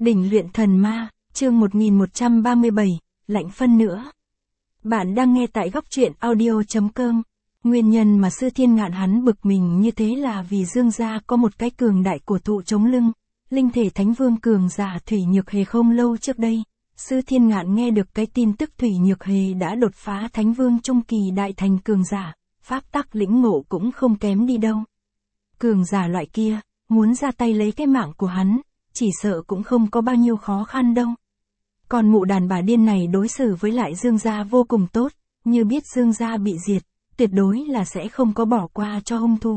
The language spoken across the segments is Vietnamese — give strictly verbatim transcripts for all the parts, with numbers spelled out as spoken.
Đỉnh luyện thần ma, chương một nghìn một trăm ba mươi bảy, lạnh phân nữa. Bạn đang nghe tại góc truyện audio chấm com. Nguyên nhân mà Sư Thiên Ngạn hắn bực mình như thế là vì Dương gia có một cái cường đại cổ thụ chống lưng, linh thể Thánh Vương cường giả Thủy Nhược Hề. Không lâu trước đây, Sư Thiên Ngạn nghe được cái tin tức Thủy Nhược Hề đã đột phá Thánh Vương trung kỳ đại thành cường giả, pháp tắc lĩnh ngộ cũng không kém đi đâu. Cường giả loại kia, muốn ra tay lấy cái mạng của hắn, chỉ sợ cũng không có bao nhiêu khó khăn đâu. Còn mụ đàn bà điên này đối xử với lại Dương gia vô cùng tốt, như biết Dương gia bị diệt, tuyệt đối là sẽ không có bỏ qua cho hung thủ.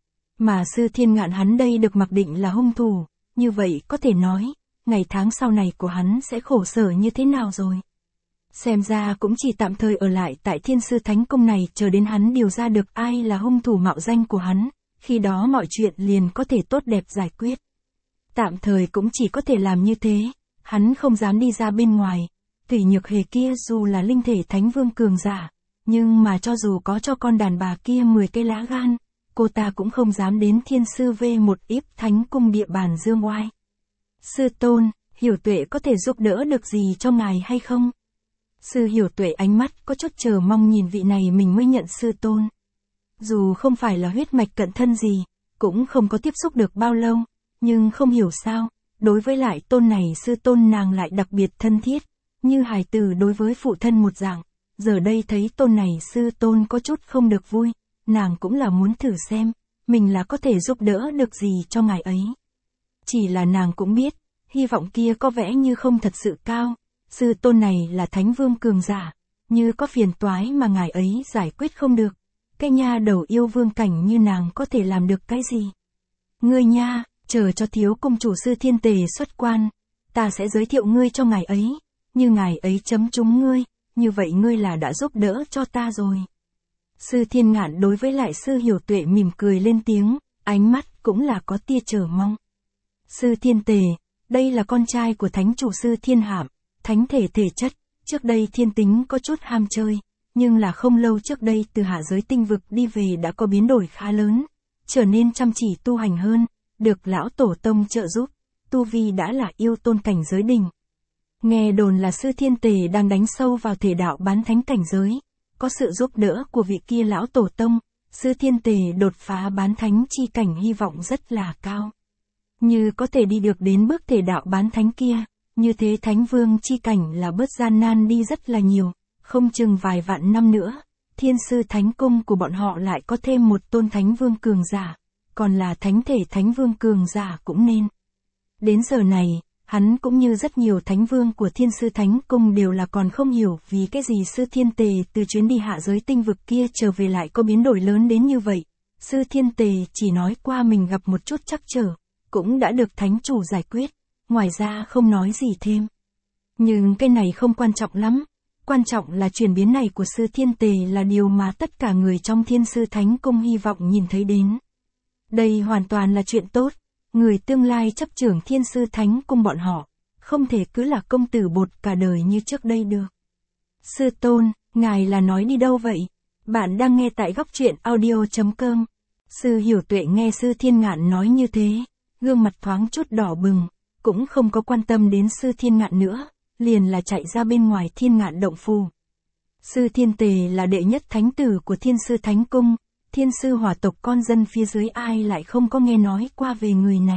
Mà Sư Thiên Ngạn hắn đây được mặc định là hung thủ, như vậy có thể nói, ngày tháng sau này của hắn sẽ khổ sở như thế nào rồi. Xem ra cũng chỉ tạm thời ở lại tại Thiên Sư Thánh Cung này chờ đến hắn điều ra được ai là hung thủ mạo danh của hắn, khi đó mọi chuyện liền có thể tốt đẹp giải quyết. Tạm thời cũng chỉ có thể làm như thế, hắn không dám đi ra bên ngoài. Thủy Nhược Hề kia dù là linh thể Thánh Vương cường giả, nhưng mà cho dù có cho con đàn bà kia mười cái lá gan, cô ta cũng không dám đến Thiên Sư V một íp Thánh Cung địa bàn dương oai. Sư tôn, Hiểu Tuệ có thể giúp đỡ được gì cho ngài hay không? Sư Hiểu Tuệ ánh mắt có chút chờ mong nhìn vị này mình mới nhận sư tôn. Dù không phải là huyết mạch cận thân gì, cũng không có tiếp xúc được bao lâu, nhưng không hiểu sao, đối với lại tôn này sư tôn nàng lại đặc biệt thân thiết, như hài tử đối với phụ thân một dạng. Giờ đây thấy tôn này sư tôn có chút không được vui, nàng cũng là muốn thử xem, mình là có thể giúp đỡ được gì cho ngài ấy. Chỉ là nàng cũng biết, hy vọng kia có vẻ như không thật sự cao, sư tôn này là Thánh Vương cường giả, như có phiền toái mà ngài ấy giải quyết không được, cái nha đầu yêu vương cảnh như nàng có thể làm được cái gì. Ngươi nha, chờ cho thiếu công chủ Sư Thiên Tề xuất quan, ta sẽ giới thiệu ngươi cho ngài ấy, như ngài ấy chấm trúng ngươi, như vậy ngươi là đã giúp đỡ cho ta rồi. Sư Thiên Ngạn đối với lại Sư Hiểu Tuệ mỉm cười lên tiếng, ánh mắt cũng là có tia chờ mong. Sư Thiên Tề, đây là con trai của Thánh Chủ Sư Thiên Hạm, thánh thể thể chất, trước đây thiên tính có chút ham chơi, nhưng là không lâu trước đây từ hạ giới tinh vực đi về đã có biến đổi khá lớn, trở nên chăm chỉ tu hành hơn, được lão tổ tông trợ giúp, tu vi đã là yêu tôn cảnh giới đỉnh. Nghe đồn là Sư Thiên Tề đang đánh sâu vào thể đạo bán thánh cảnh giới, có sự giúp đỡ của vị kia lão tổ tông, Sư Thiên Tề đột phá bán thánh chi cảnh hy vọng rất là cao. Như có thể đi được đến bước thể đạo bán thánh kia, như thế Thánh Vương chi cảnh là bớt gian nan đi rất là nhiều, không chừng vài vạn năm nữa, Thiên Sư Thánh Cung của bọn họ lại có thêm một tôn Thánh Vương cường giả, còn là thánh thể Thánh Vương cường giả cũng nên. Đến giờ này, hắn cũng như rất nhiều Thánh Vương của Thiên Sư Thánh Cung đều là còn không hiểu vì cái gì Sư Thiên Tề từ chuyến đi hạ giới tinh vực kia trở về lại có biến đổi lớn đến như vậy. Sư Thiên Tề chỉ nói qua mình gặp một chút trắc trở, cũng đã được Thánh Chủ giải quyết, ngoài ra không nói gì thêm. Nhưng cái này không quan trọng lắm, quan trọng là chuyển biến này của Sư Thiên Tề là điều mà tất cả người trong Thiên Sư Thánh Cung hy vọng nhìn thấy đến. Đây hoàn toàn là chuyện tốt, người tương lai chấp trưởng Thiên Sư Thánh Cung bọn họ, không thể cứ là công tử bột cả đời như trước đây được. Sư tôn, ngài là nói đi đâu vậy? Bạn đang nghe tại góc truyện audio chấm com. Sư Hiểu Tuệ nghe Sư Thiên Ngạn nói như thế, gương mặt thoáng chút đỏ bừng, cũng không có quan tâm đến Sư Thiên Ngạn nữa, liền là chạy ra bên ngoài Thiên Ngạn động phủ. Sư Thiên Tề là đệ nhất thánh tử của Thiên Sư Thánh Cung, Thiên Sư hỏa tộc con dân phía dưới ai lại không có nghe nói qua về người này.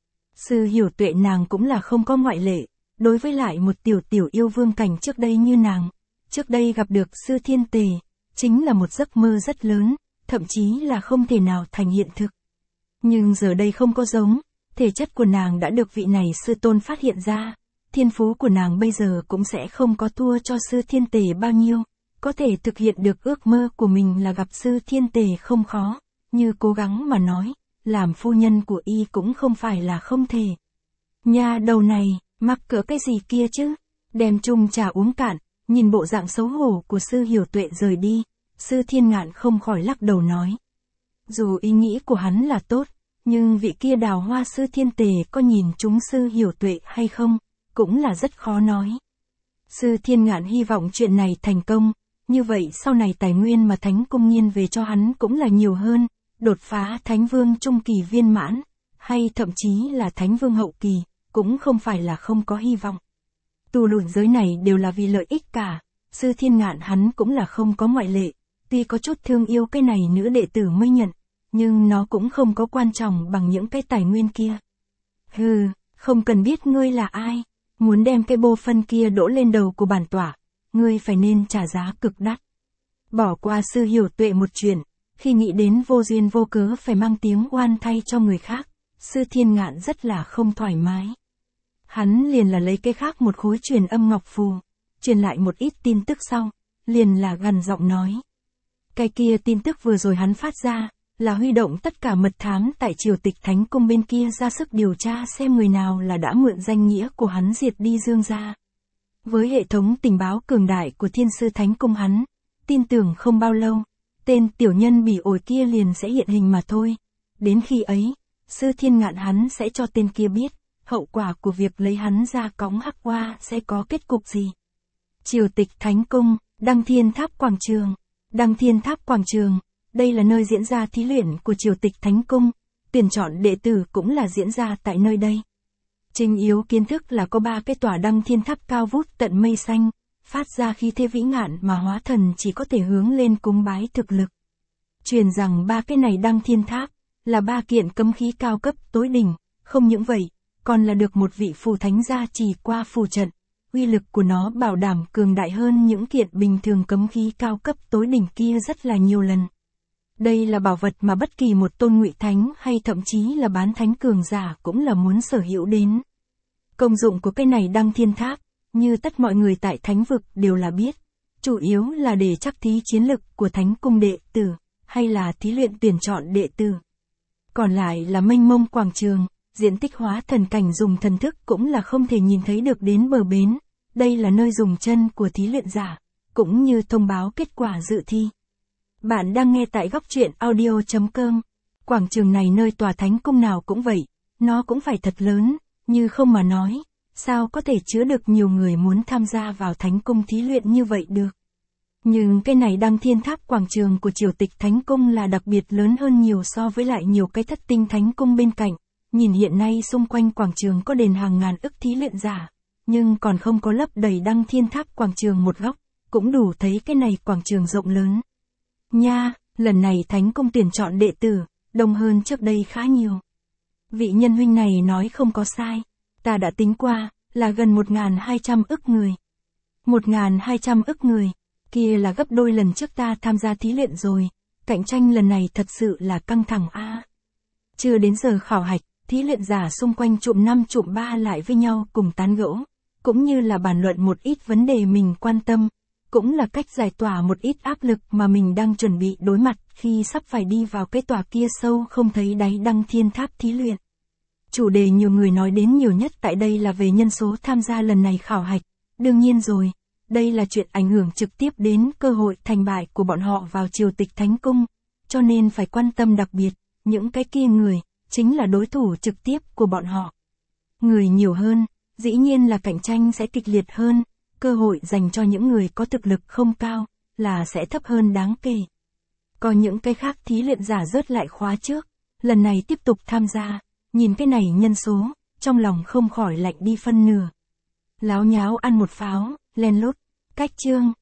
Sư Hiểu Tuệ nàng cũng là không có ngoại lệ, đối với lại một tiểu tiểu yêu vương cảnh trước đây như nàng, trước đây gặp được Sư Thiên Tề, chính là một giấc mơ rất lớn, thậm chí là không thể nào thành hiện thực. Nhưng giờ đây không có giống, thể chất của nàng đã được vị này sư tôn phát hiện ra, thiên phú của nàng bây giờ cũng sẽ không có thua cho Sư Thiên Tề bao nhiêu, có thể thực hiện được ước mơ của mình là gặp Sư Thiên Tề không khó, như cố gắng mà nói, làm phu nhân của y cũng không phải là không thể. Nha đầu này, mắc cỡ cái gì kia chứ, đem chung trà uống cạn, nhìn bộ dạng xấu hổ của Sư Hiểu Tuệ rời đi, Sư Thiên Ngạn không khỏi lắc đầu nói. Dù ý nghĩ của hắn là tốt, nhưng vị kia đào hoa Sư Thiên Tề có nhìn chúng Sư Hiểu Tuệ hay không, cũng là rất khó nói. Sư Thiên Ngạn hy vọng chuyện này thành công, như vậy sau này tài nguyên mà Thánh Cung nghiêng về cho hắn cũng là nhiều hơn, đột phá Thánh Vương trung kỳ viên mãn, hay thậm chí là Thánh Vương hậu kỳ, cũng không phải là không có hy vọng. Tu luyện giới này đều là vì lợi ích cả, Sư Thiên Ngạn hắn cũng là không có ngoại lệ, tuy có chút thương yêu cái này nữ đệ tử mới nhận, nhưng nó cũng không có quan trọng bằng những cái tài nguyên kia. Hừ, không cần biết ngươi là ai, muốn đem cái bô phân kia đổ lên đầu của bản tỏa, ngươi phải nên trả giá cực đắt. Bỏ qua Sư Hiểu Tuệ một chuyện, khi nghĩ đến vô duyên vô cớ phải mang tiếng oan thay cho người khác, Sư Thiên Ngạn rất là không thoải mái. Hắn liền là lấy cái khác một khối truyền âm ngọc phù, truyền lại một ít tin tức sau, liền là gằn giọng nói. Cái kia tin tức vừa rồi hắn phát ra, là huy động tất cả mật thám tại triều tịch Thánh Cung bên kia ra sức điều tra xem người nào là đã mượn danh nghĩa của hắn diệt đi Dương gia. Với hệ thống tình báo cường đại của Thiên Sư Thánh Cung hắn, tin tưởng không bao lâu, tên tiểu nhân bỉ ổi kia liền sẽ hiện hình mà thôi. Đến khi ấy, Sư Thiên Ngạn hắn sẽ cho tên kia biết, hậu quả của việc lấy hắn ra cõng hắc hoa sẽ có kết cục gì. Triều tịch Thánh Cung, Đăng Thiên Tháp Quảng Trường. Đăng Thiên Tháp Quảng Trường, đây là nơi diễn ra thí luyện của Triều tịch Thánh Cung, tuyển chọn đệ tử cũng là diễn ra tại nơi đây. Trình yếu kiến thức là có ba cái tòa Đăng Thiên Tháp cao vút tận mây xanh, phát ra khí thế vĩ ngạn mà hóa thần chỉ có thể hướng lên cúng bái thực lực. Truyền rằng ba cái này Đăng Thiên Tháp, là ba kiện cấm khí cao cấp tối đỉnh, không những vậy, còn là được một vị phù thánh gia trì qua phù trận, uy lực của nó bảo đảm cường đại hơn những kiện bình thường cấm khí cao cấp tối đỉnh kia rất là nhiều lần. Đây là bảo vật mà bất kỳ một tôn ngụy thánh hay thậm chí là bán thánh cường giả cũng là muốn sở hữu đến. Công dụng của cái này Đăng Thiên Tháp, như tất mọi người tại thánh vực đều là biết, chủ yếu là để chắc thí chiến lực của Thánh Cung đệ tử, hay là thí luyện tuyển chọn đệ tử. Còn lại là mênh mông quảng trường, diện tích hóa thần cảnh dùng thần thức cũng là không thể nhìn thấy được đến bờ bến, đây là nơi dùng chân của thí luyện giả, cũng như thông báo kết quả dự thi. Bạn đang nghe tại góc truyện audio chấm com. Quảng trường này nơi tòa Thánh Cung nào cũng vậy, nó cũng phải thật lớn, như không mà nói, sao có thể chứa được nhiều người muốn tham gia vào Thánh Cung thí luyện như vậy được. Nhưng cái này Đăng Thiên Tháp Quảng Trường của Triều tịch Thánh Cung là đặc biệt lớn hơn nhiều so với lại nhiều cái thất tinh Thánh Cung bên cạnh. Nhìn hiện nay xung quanh quảng trường có đền hàng ngàn ức thí luyện giả, nhưng còn không có lấp đầy Đăng Thiên Tháp Quảng Trường một góc, cũng đủ thấy cái này quảng trường rộng lớn. Nha, lần này Thánh Cung tuyển chọn đệ tử, đông hơn trước đây khá nhiều. Vị nhân huynh này nói không có sai, ta đã tính qua, là gần một nghìn hai trăm ức người. một nghìn hai trăm ức người, kia là gấp đôi lần trước ta tham gia thí luyện rồi, cạnh tranh lần này thật sự là căng thẳng a. À. Chưa đến giờ khảo hạch, thí luyện giả xung quanh trụm năm trụm ba lại với nhau cùng tán gẫu, cũng như là bàn luận một ít vấn đề mình quan tâm, cũng là cách giải tỏa một ít áp lực mà mình đang chuẩn bị đối mặt khi sắp phải đi vào cái tòa kia sâu không thấy đáy Đăng Thiên Tháp thí luyện. Chủ đề nhiều người nói đến nhiều nhất tại đây là về nhân số tham gia lần này khảo hạch, đương nhiên rồi, đây là chuyện ảnh hưởng trực tiếp đến cơ hội thành bại của bọn họ vào triều tịch Thánh Cung, cho nên phải quan tâm đặc biệt, những cái kia người, chính là đối thủ trực tiếp của bọn họ. Người nhiều hơn, dĩ nhiên là cạnh tranh sẽ kịch liệt hơn, cơ hội dành cho những người có thực lực không cao, là sẽ thấp hơn đáng kể. Còn những cái khác thí luyện giả rớt lại khóa trước, lần này tiếp tục tham gia, nhìn cái này nhân số, trong lòng không khỏi lạnh đi phân nửa. Láo nháo ăn một pháo, len lút, cách chương.